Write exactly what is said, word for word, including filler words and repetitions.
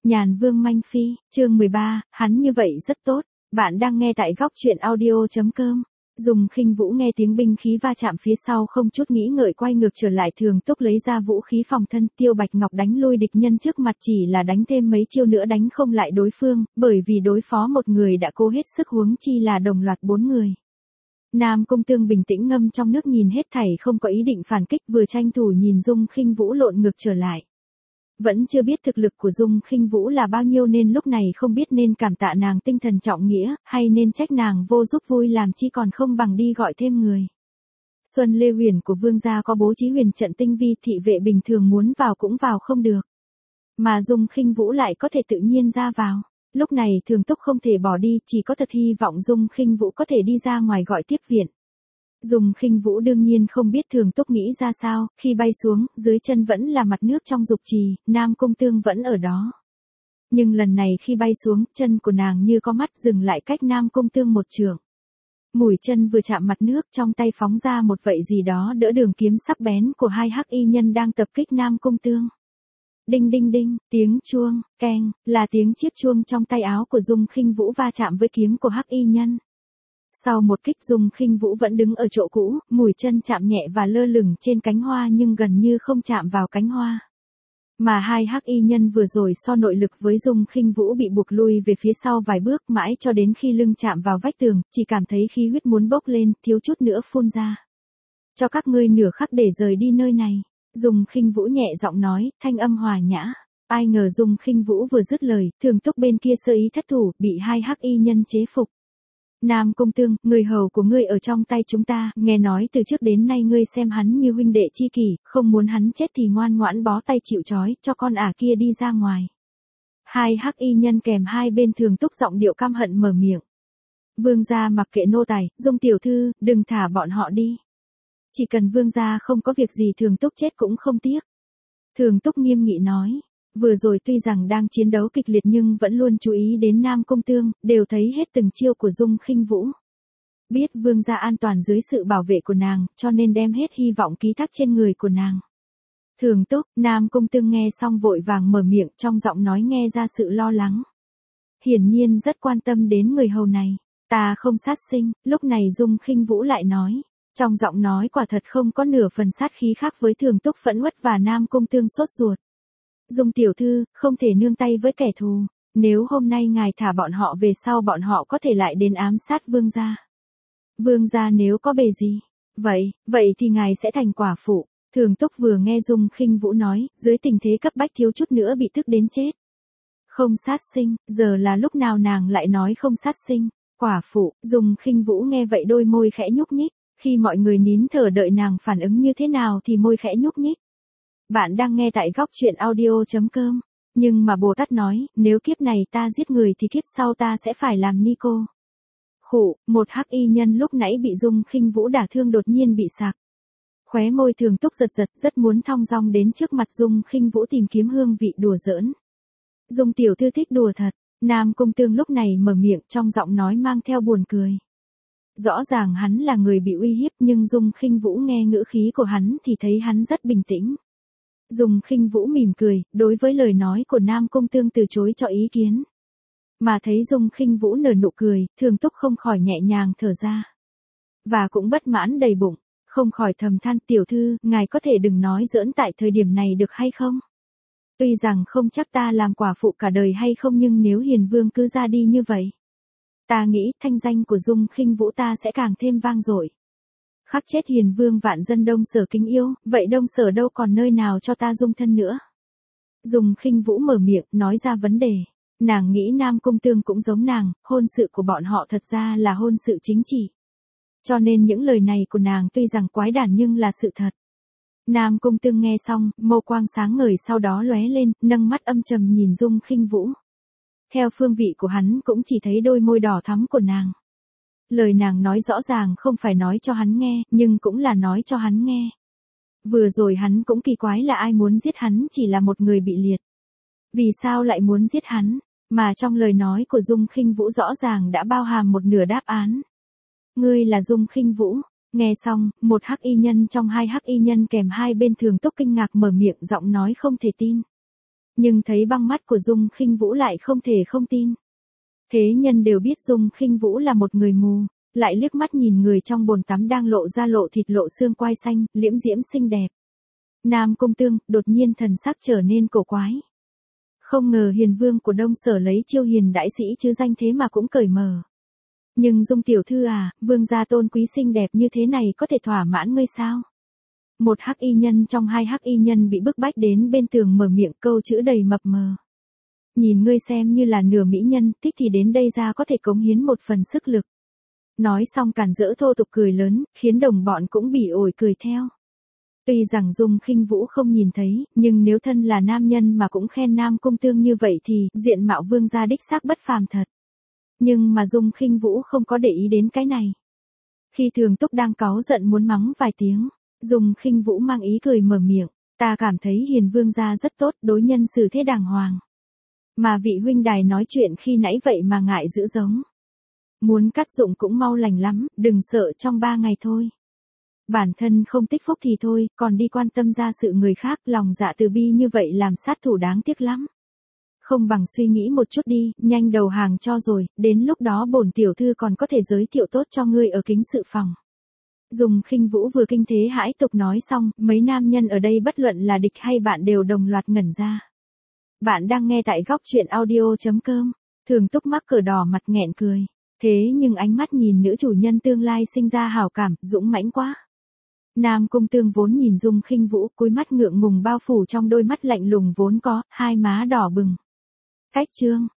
Nhàn Vương Manh Phi, chương mười ba, hắn như vậy rất tốt. Bạn đang nghe tại góc truyện audio.com. Dùng Khinh Vũ nghe tiếng binh khí va chạm phía sau không chút nghĩ ngợi quay ngược trở lại, Thường Túc lấy ra vũ khí phòng thân, Tiêu Bạch Ngọc đánh lui địch nhân trước mặt, chỉ là đánh thêm mấy chiêu nữa đánh không lại đối phương, bởi vì đối phó một người đã cố hết sức huống chi là đồng loạt bốn người. Nam Cung Tương bình tĩnh ngâm trong nước nhìn hết thảy, không có ý định phản kích, vừa tranh thủ nhìn Dung Khinh Vũ lộn ngược trở lại. Vẫn chưa biết thực lực của Dung Khinh Vũ là bao nhiêu nên lúc này không biết nên cảm tạ nàng tinh thần trọng nghĩa, hay nên trách nàng vô giúp vui làm chi, còn không bằng đi gọi thêm người. Xuân Lê Huyền của Vương gia có bố trí huyền trận tinh vi, thị vệ bình thường muốn vào cũng vào không được. Mà Dung Khinh Vũ lại có thể tự nhiên ra vào. Lúc này Thường Túc không thể bỏ đi, chỉ có thật hy vọng Dung Khinh Vũ có thể đi ra ngoài gọi tiếp viện. Dung Khinh Vũ đương nhiên không biết Thường Túc nghĩ ra sao, khi bay xuống, dưới chân vẫn là mặt nước trong dục trì, Nam Cung Tương vẫn ở đó. Nhưng lần này khi bay xuống, chân của nàng như có mắt dừng lại cách Nam Cung Tương một trượng. Mũi chân vừa chạm mặt nước, trong tay phóng ra một vậy gì đó đỡ đường kiếm sắc bén của hai hắc y nhân đang tập kích Nam Cung Tương. Đinh đinh đinh, tiếng chuông, keng, là tiếng chiếc chuông trong tay áo của Dung Khinh Vũ va chạm với kiếm của hắc y nhân. Sau một kích, Dung Khinh Vũ vẫn đứng ở chỗ cũ, mũi chân chạm nhẹ và lơ lửng trên cánh hoa nhưng gần như không chạm vào cánh hoa. Mà hai hắc y nhân vừa rồi so nội lực với Dung Khinh Vũ bị buộc lui về phía sau vài bước, mãi cho đến khi lưng chạm vào vách tường, chỉ cảm thấy khí huyết muốn bốc lên, thiếu chút nữa phun ra. Cho các ngươi nửa khắc để rời đi nơi này. Dung Khinh Vũ nhẹ giọng nói, thanh âm hòa nhã. Ai ngờ Dung Khinh Vũ vừa dứt lời, Thường Túc bên kia sơ ý thất thủ, bị hai hắc y nhân chế phục. Nam Cung Tương, người hầu của ngươi ở trong tay chúng ta, nghe nói từ trước đến nay ngươi xem hắn như huynh đệ chi kỷ, không muốn hắn chết thì ngoan ngoãn bó tay chịu trói, cho con ả kia đi ra ngoài. Hai hắc y nhân kèm hai bên Thường Túc giọng điệu căm hận mở miệng. Vương gia mặc kệ nô tài, Dung tiểu thư, đừng thả bọn họ đi. Chỉ cần vương gia không có việc gì Thường Túc chết cũng không tiếc. Thường Túc nghiêm nghị nói. Vừa rồi tuy rằng đang chiến đấu kịch liệt nhưng vẫn luôn chú ý đến Nam Cung Tương, đều thấy hết từng chiêu của Dung Khinh Vũ. Biết vương gia an toàn dưới sự bảo vệ của nàng, cho nên đem hết hy vọng ký thác trên người của nàng. Thường Túc, Nam Cung Tương nghe xong vội vàng mở miệng, trong giọng nói nghe ra sự lo lắng. Hiển nhiên rất quan tâm đến người hầu này. Ta không sát sinh, lúc này Dung Khinh Vũ lại nói. Trong giọng nói quả thật không có nửa phần sát khí khác với Thường Túc phẫn uất và Nam Cung Tương sốt ruột. Dung tiểu thư, không thể nương tay với kẻ thù. Nếu hôm nay ngài thả bọn họ về sau bọn họ có thể lại đến ám sát vương gia. Vương gia nếu có bề gì? Vậy, vậy thì ngài sẽ thành quả phụ. Thường Túc vừa nghe Dung Khinh Vũ nói, dưới tình thế cấp bách thiếu chút nữa bị tức đến chết. Không sát sinh, giờ là lúc nào nàng lại nói không sát sinh. Quả phụ, Dung Khinh Vũ nghe vậy đôi môi khẽ nhúc nhích. Khi mọi người nín thở đợi nàng phản ứng như thế nào thì môi khẽ nhúc nhích. Bạn đang nghe tại góc truyện audio.com. Nhưng mà Bồ Tát nói, nếu kiếp này ta giết người thì kiếp sau ta sẽ phải làm ni cô. Khụ, một hắc y nhân lúc nãy bị Dung Khinh Vũ đả thương đột nhiên bị sặc. Khóe môi Thường Túc giật giật, rất muốn thong dong đến trước mặt Dung Khinh Vũ tìm kiếm hương vị đùa giỡn. Dung tiểu thư thích đùa thật. Nam Cung Tương lúc này mở miệng, trong giọng nói mang theo buồn cười. Rõ ràng hắn là người bị uy hiếp nhưng Dung Khinh Vũ nghe ngữ khí của hắn thì thấy hắn rất bình tĩnh. Dung Khinh Vũ mỉm cười, đối với lời nói của Nam Cung Tương từ chối cho ý kiến. Mà thấy Dung Khinh Vũ nở nụ cười, Thường Túc không khỏi nhẹ nhàng thở ra. Và cũng bất mãn đầy bụng, không khỏi thầm than, tiểu thư, ngài có thể đừng nói giỡn tại thời điểm này được hay không? Tuy rằng không chắc ta làm quả phụ cả đời hay không nhưng nếu Hiền Vương cứ ra đi như vậy. Ta nghĩ thanh danh của Dung Khinh Vũ ta sẽ càng thêm vang dội. Khắc chết Hiền Vương vạn dân Đông Sở kính yêu, vậy Đông Sở đâu còn nơi nào cho ta dung thân nữa. Dung Khinh Vũ mở miệng, nói ra vấn đề. Nàng nghĩ Nam Cung Tương cũng giống nàng, hôn sự của bọn họ thật ra là hôn sự chính trị. Cho nên những lời này của nàng tuy rằng quái đản nhưng là sự thật. Nam Cung Tương nghe xong, mâu quang sáng ngời sau đó lóe lên, nâng mắt âm trầm nhìn Dung Khinh Vũ. Theo phương vị của hắn cũng chỉ thấy đôi môi đỏ thắm của nàng. Lời nàng nói rõ ràng không phải nói cho hắn nghe, nhưng cũng là nói cho hắn nghe. Vừa rồi hắn cũng kỳ quái là ai muốn giết hắn chỉ là một người bị liệt. Vì sao lại muốn giết hắn, mà trong lời nói của Dung Khinh Vũ rõ ràng đã bao hàm một nửa đáp án. Ngươi là Dung Khinh Vũ. Nghe xong, một hắc y nhân trong hai hắc y nhân kèm hai bên Thường Túc kinh ngạc mở miệng giọng nói không thể tin. Nhưng thấy băng mắt của Dung Khinh Vũ lại không thể không tin. Thế nhân đều biết Dung Khinh Vũ là một người mù, lại liếc mắt nhìn người trong bồn tắm đang lộ ra lộ thịt lộ xương quai xanh, liễm diễm xinh đẹp. Nam Cung Tương, đột nhiên thần sắc trở nên cổ quái. Không ngờ hiền vương của Đông Sở lấy chiêu hiền đại sĩ chứ danh thế mà cũng cởi mở. Nhưng Dung tiểu thư à, vương gia tôn quý xinh đẹp như thế này có thể thỏa mãn ngươi sao? Một hắc y nhân trong hai hắc y nhân bị bức bách đến bên tường mở miệng, câu chữ đầy mập mờ. Nhìn ngươi xem như là nửa mỹ nhân, thích thì đến đây ra có thể cống hiến một phần sức lực. Nói xong cản rỡ thô tục cười lớn, khiến đồng bọn cũng bỉ ổi cười theo. Tuy rằng Dung Khinh Vũ không nhìn thấy, nhưng nếu thân là nam nhân mà cũng khen Nam Cung Tương như vậy thì diện mạo vương gia đích xác bất phàm thật. Nhưng mà Dung Khinh Vũ không có để ý đến cái này. Khi Thường Túc đang cáu giận muốn mắng vài tiếng, Dung Khinh Vũ mang ý cười mở miệng, ta cảm thấy hiền vương gia rất tốt, đối nhân xử thế đàng hoàng. Mà vị huynh đài nói chuyện khi nãy vậy mà ngại giữ giống. Muốn cắt dụng cũng mau lành lắm, đừng sợ, trong ba ngày thôi. Bản thân không tích phúc thì thôi, còn đi quan tâm ra sự người khác, lòng dạ từ bi như vậy làm sát thủ đáng tiếc lắm. Không bằng suy nghĩ một chút đi, nhanh đầu hàng cho rồi, đến lúc đó bổn tiểu thư còn có thể giới thiệu tốt cho ngươi ở kính sự phòng. Dung Khinh Vũ vừa kinh thế hãi tục nói xong, mấy nam nhân ở đây bất luận là địch hay bạn đều đồng loạt ngẩn ra. Bạn đang nghe tại góc truyện audio chấm com. Thường Túc mắc cờ đỏ mặt nghẹn cười. Thế nhưng ánh mắt nhìn nữ chủ nhân tương lai sinh ra hảo cảm, dũng mãnh quá. Nam Cung Tương vốn nhìn Dung Khinh Vũ, cúi mắt ngượng ngùng bao phủ trong đôi mắt lạnh lùng vốn có, hai má đỏ bừng. Cách chương